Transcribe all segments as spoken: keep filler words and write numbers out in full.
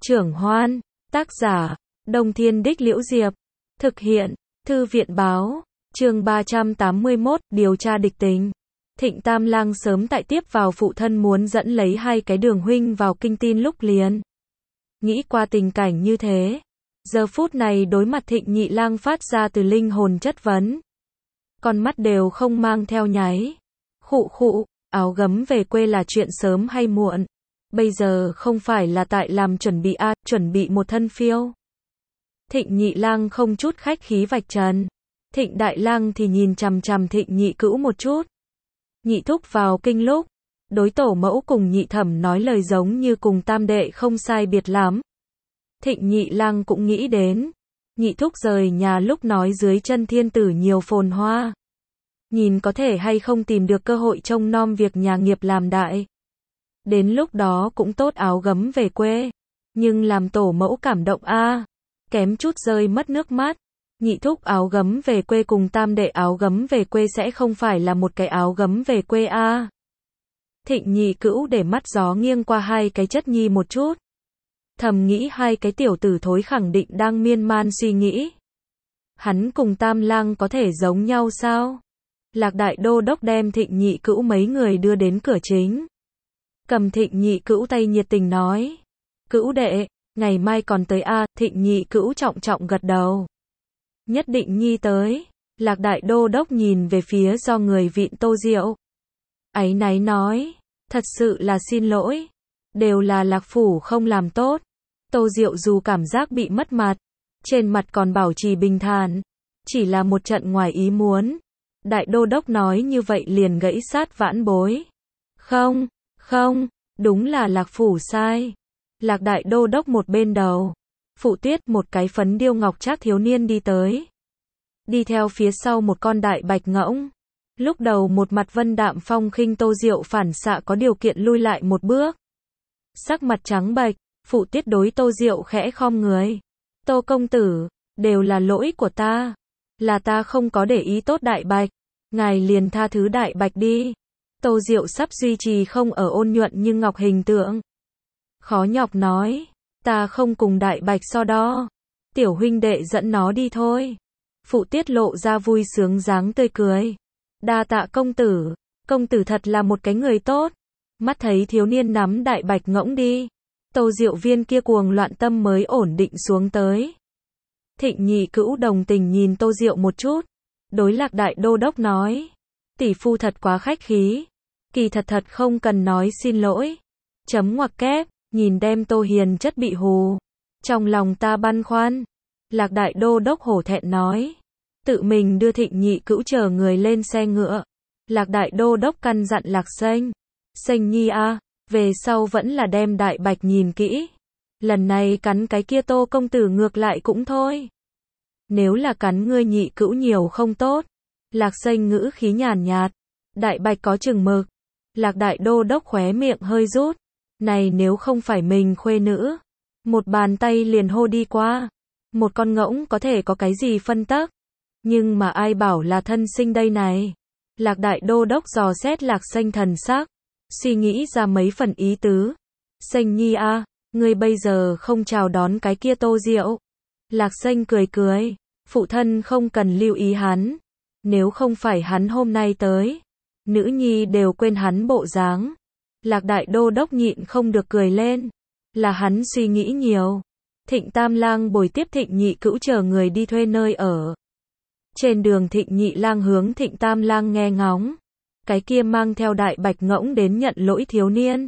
Trưởng Hoan, tác giả, Đông Thiên Đích Liễu Diệp, thực hiện, Thư viện Báo, chương ba trăm tám mươi mốt, điều tra địch tình. Thịnh Tam Lang sớm tại tiếp vào phụ thân muốn dẫn lấy hai cái Đường huynh vào kinh tin lúc liền. Nghĩ qua tình cảnh như thế, giờ phút này đối mặt Thịnh Nhị Lang phát ra từ linh hồn chất vấn. Con mắt đều không mang theo nháy. Khụ khụ, áo gấm về quê là chuyện sớm hay muộn? Bây giờ không phải là tại làm chuẩn bị a, à, chuẩn bị một thân phiêu. Thịnh Nhị Lang không chút khách khí vạch trần. Thịnh Đại Lang thì nhìn chằm chằm Thịnh Nhị Cữu một chút. Nhị thúc vào kinh lúc, đối tổ mẫu cùng nhị thẩm nói lời giống như cùng tam đệ không sai biệt lắm. Thịnh Nhị Lang cũng nghĩ đến, nhị thúc rời nhà lúc nói dưới chân thiên tử nhiều phồn hoa. Nhìn có thể hay không tìm được cơ hội trông nom việc nhà nghiệp làm đại. Đến lúc đó cũng tốt áo gấm về quê. Nhưng làm tổ mẫu cảm động a à, kém chút rơi mất nước mắt. Nhị thúc áo gấm về quê cùng tam đệ áo gấm về quê sẽ không phải là một cái áo gấm về quê a à. Thịnh Nhị Cữu để mắt gió nghiêng qua hai cái chất nhi một chút. Thầm nghĩ hai cái tiểu tử thối khẳng định đang miên man suy nghĩ. Hắn cùng Tam Lang có thể giống nhau sao? Lạc Đại Đô Đốc đem Thịnh Nhị Cữu mấy người đưa đến cửa chính. Cầm Thịnh Nhị Cữu tay nhiệt tình nói. Cữu đệ, ngày mai còn tới a à, Thịnh Nhị Cữu trọng trọng gật đầu. Nhất định nhi tới. Lạc Đại Đô Đốc nhìn về phía do người vịn Tô Diệu. Áy náy nói. Thật sự là xin lỗi. Đều là Lạc Phủ không làm tốt. Tô Diệu dù cảm giác bị mất mặt, trên mặt còn bảo trì bình thản. Chỉ là một trận ngoài ý muốn. Đại Đô Đốc nói như vậy liền gãy sát vãn bối. Không, không, đúng là Lạc Phủ sai. Lạc Đại Đô Đốc một bên đầu. Phụ Tuyết một cái phấn điêu ngọc trác thiếu niên đi tới. Đi theo phía sau một con đại bạch ngỗng. Lúc đầu một mặt vân đạm phong khinh Tô Diệu phản xạ có điều kiện lui lại một bước. Sắc mặt trắng bệch, Phụ Tiết đối Tô Diệu khẽ khom người. Tô công tử, đều là lỗi của ta. Là ta không có để ý tốt đại bạch. Ngài liền tha thứ đại bạch đi. Tô Diệu sắp duy trì không ở ôn nhuận như ngọc hình tượng. Khó nhọc nói. Ta không cùng đại bạch so đo. Tiểu huynh đệ dẫn nó đi thôi. Phụ Tiết lộ ra vui sướng dáng tươi cười. Đa tạ công tử. Công tử thật là một cái người tốt. Mắt thấy thiếu niên nắm đại bạch ngỗng đi. Tô Diệu viên kia cuồng loạn tâm mới ổn định xuống tới. Thịnh Nhị Cữu đồng tình nhìn Tô Diệu một chút. Đối Lạc Đại Đô Đốc nói. Tỷ phu thật quá khách khí. Kỳ thật thật không cần nói xin lỗi. Chấm ngoặc kép, nhìn đem Tô Hiền chất bị hù. Trong lòng ta băn khoăn. Lạc Đại Đô Đốc hổ thẹn nói. Tự mình đưa Thịnh Nhị Cữu chờ người lên xe ngựa. Lạc Đại Đô Đốc căn dặn Lạc Xanh. Xanh nhi a, à, về sau vẫn là đem đại bạch nhìn kỹ. Lần này cắn cái kia Tô công tử ngược lại cũng thôi. Nếu là cắn ngươi Nhị Cữu nhiều không tốt. Lạc Xanh ngữ khí nhàn nhạt. Đại bạch có chừng mực. Lạc Đại Đô Đốc khóe miệng hơi rút. Này nếu không phải mình khuê nữ. Một bàn tay liền hô đi qua. Một con ngỗng có thể có cái gì phân tắc. Nhưng mà ai bảo là thân sinh đây này. Lạc Đại Đô Đốc dò xét Lạc Xanh thần sắc. Suy nghĩ ra mấy phần ý tứ. Xanh nhi a, à, ngươi bây giờ không chào đón cái kia Tô Diệu. Lạc Xanh cười cười. Phụ thân không cần lưu ý hắn. Nếu không phải hắn hôm nay tới. Nữ nhi đều quên hắn bộ dáng. Lạc Đại Đô Đốc nhịn không được cười lên. Là hắn suy nghĩ nhiều. Thịnh Tam Lang bồi tiếp Thịnh Nhị Cữu chờ người đi thuê nơi ở. Trên đường Thịnh Nhị Lang hướng Thịnh Tam Lang nghe ngóng. Cái kia mang theo đại bạch ngỗng đến nhận lỗi thiếu niên.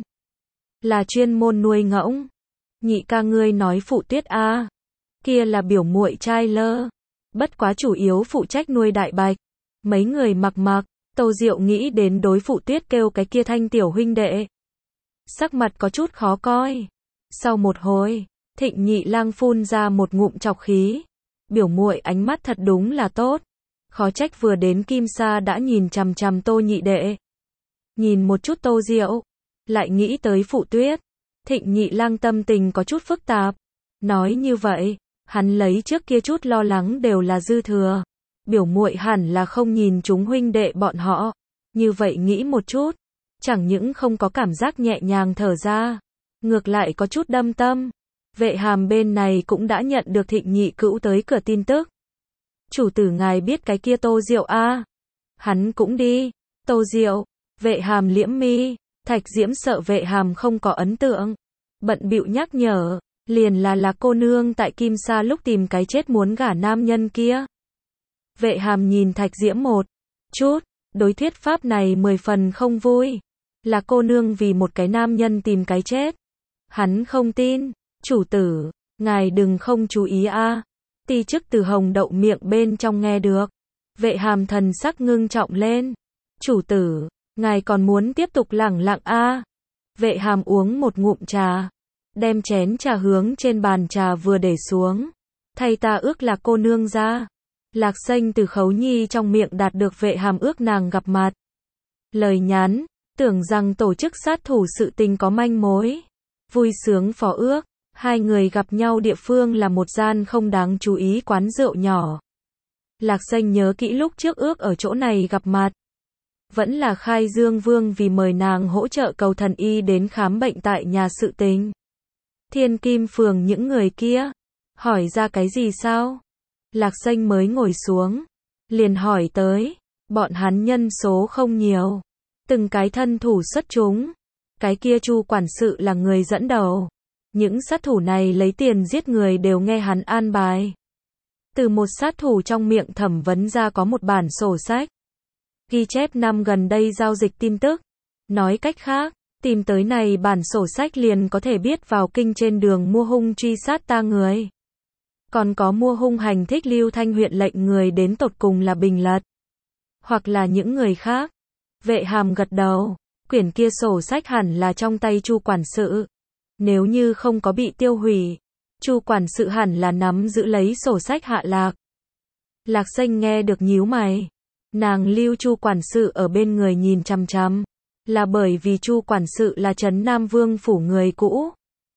Là chuyên môn nuôi ngỗng. Nhị ca ngươi nói Phụ Tuyết a à. Kia là biểu muội trai lơ. Bất quá chủ yếu phụ trách nuôi đại bạch. Mấy người mặc mặc. Tô Diệu nghĩ đến đối Phụ Tuyết kêu cái kia thanh tiểu huynh đệ. Sắc mặt có chút khó coi. Sau một hồi, Thịnh Nhị Lang phun ra một ngụm trọc khí. Biểu muội ánh mắt thật đúng là tốt. Khó trách vừa đến Kim Sa đã nhìn chằm chằm Tô nhị đệ. Nhìn một chút Tô Diệu. Lại nghĩ tới Phụ Tuyết. Thịnh Nhị Lang tâm tình có chút phức tạp. Nói như vậy, hắn lấy trước kia chút lo lắng đều là dư thừa. Biểu muội hẳn là không nhìn chúng huynh đệ bọn họ. Như vậy nghĩ một chút. Chẳng những không có cảm giác nhẹ nhàng thở ra. Ngược lại có chút đâm tâm. Vệ Hàm bên này cũng đã nhận được Thịnh nhị cữu tới cửa tin tức. Chủ tử ngài biết cái kia Tô Diệu a? À? Hắn cũng đi. Tô Diệu. Vệ Hàm liễm mi. Thạch Diễm sợ Vệ Hàm không có ấn tượng, bận bịu nhắc nhở, liền là là cô nương tại Kim Sa lúc tìm cái chết muốn gả nam nhân kia. Vệ Hàm nhìn Thạch Diễm một chút, đối thuyết pháp này mười phần không vui. Là cô nương vì một cái nam nhân tìm cái chết. Hắn không tin. Chủ tử, ngài đừng không chú ý a. À. Ti chức từ Hồng Đậu miệng bên trong nghe được. Vệ Hàm thần sắc ngưng trọng lên. Chủ tử, ngài còn muốn tiếp tục lẳng lặng a? À. Vệ Hàm uống một ngụm trà, đem chén trà hướng trên bàn trà vừa để xuống. Thay ta ước là cô nương ra. Lạc Xanh từ Khấu Nhi trong miệng đạt được Vệ Hàm ước nàng gặp mặt. Lời nhắn, tưởng rằng tổ chức sát thủ sự tình có manh mối. Vui sướng phó ước, hai người gặp nhau địa phương là một gian không đáng chú ý quán rượu nhỏ. Lạc Xanh nhớ kỹ lúc trước ước ở chỗ này gặp mặt. Vẫn là Khai Dương Vương vì mời nàng hỗ trợ cầu thần y đến khám bệnh tại nhà sự tình. Thiên Kim Phường những người kia, hỏi ra cái gì sao? Lạc Xanh mới ngồi xuống, liền hỏi tới, bọn hắn nhân số không nhiều, từng cái thân thủ xuất chúng, cái kia Chu quản sự là người dẫn đầu, những sát thủ này lấy tiền giết người đều nghe hắn an bài. Từ một sát thủ trong miệng thẩm vấn ra có một bản sổ sách, ghi chép năm gần đây giao dịch tin tức. Nói cách khác, tìm tới này bản sổ sách liền có thể biết vào kinh trên đường mua hung truy sát ta người. Còn có mua hung hành thích Lưu Thanh huyện lệnh người đến tột cùng là Bình Lật, hoặc là những người khác. Vệ Hàm gật đầu, quyển kia sổ sách hẳn là trong tay Chu quản sự. Nếu như không có bị tiêu hủy, Chu quản sự hẳn là nắm giữ lấy sổ sách hạ lạc. Lạc Xanh nghe được nhíu mày. Nàng lưu Chu quản sự ở bên người nhìn chằm chằm, là bởi vì Chu quản sự là Trấn Nam Vương phủ người cũ.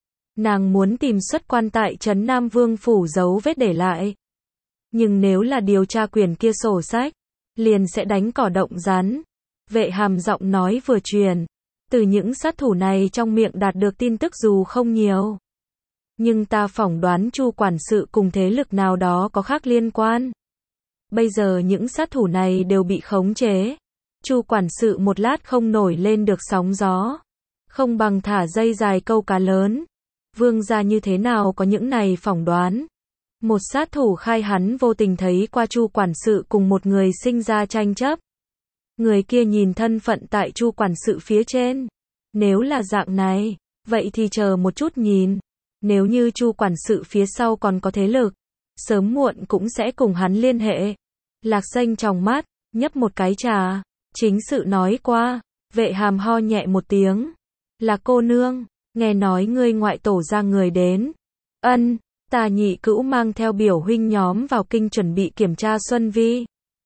Nàng muốn tìm xuất quan tại Trấn Nam Vương phủ dấu vết để lại. Nhưng nếu là điều tra quyển kia sổ sách, liền sẽ đánh cỏ động rắn. Vệ Hàm giọng nói vừa truyền, từ những sát thủ này trong miệng đạt được tin tức dù không nhiều, nhưng ta phỏng đoán Chu quản sự cùng thế lực nào đó có khác liên quan. Bây giờ những sát thủ này đều bị khống chế. Chu quản sự một lát không nổi lên được sóng gió, không bằng thả dây dài câu cá lớn. Vương gia như thế nào có những này phỏng đoán? Một sát thủ khai hắn vô tình thấy qua Chu quản sự cùng một người sinh ra tranh chấp. Người kia nhìn thân phận tại Chu quản sự phía trên. Nếu là dạng này, vậy thì chờ một chút nhìn. Nếu như Chu quản sự phía sau còn có thế lực, sớm muộn cũng sẽ cùng hắn liên hệ. Lạc Xanh trong mắt, nhấp một cái trà, chính sự nói qua. Vệ Hàm ho nhẹ một tiếng. Là cô nương, nghe nói ngươi ngoại tổ ra người đến. Ân, ta nhị cữu mang theo biểu huynh nhóm vào kinh chuẩn bị kiểm tra Xuân Vi.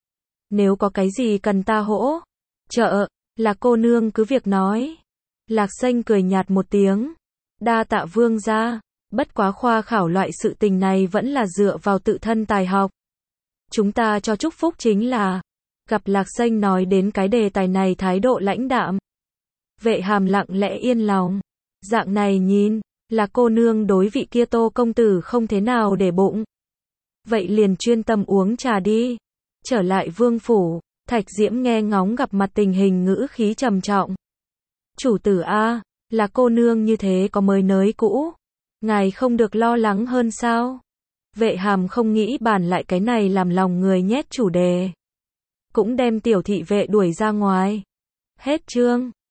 Nếu có cái gì cần ta hỗ trợ, là cô nương cứ việc nói. Lạc Xanh cười nhạt một tiếng. Đa tạ vương gia, bất quá khoa khảo loại sự tình này vẫn là dựa vào tự thân tài học. Chúng ta cho chúc phúc chính là. Gặp Lạc Xanh nói đến cái đề tài này thái độ lãnh đạm. Vệ Hàm lặng lẽ yên lòng. Dạng này nhìn, là cô nương đối vị kia Tô công tử không thế nào để bụng. Vậy liền chuyên tâm uống trà đi. Trở lại vương phủ, Thạch Diễm nghe ngóng gặp mặt tình hình ngữ khí trầm trọng. Chủ tử a, là cô nương như thế có mới nới cũ. Ngài không được lo lắng hơn sao? Vệ Hàm không nghĩ bàn lại cái này làm lòng người nhét chủ đề. Cũng đem tiểu thị vệ đuổi ra ngoài. Hết chương.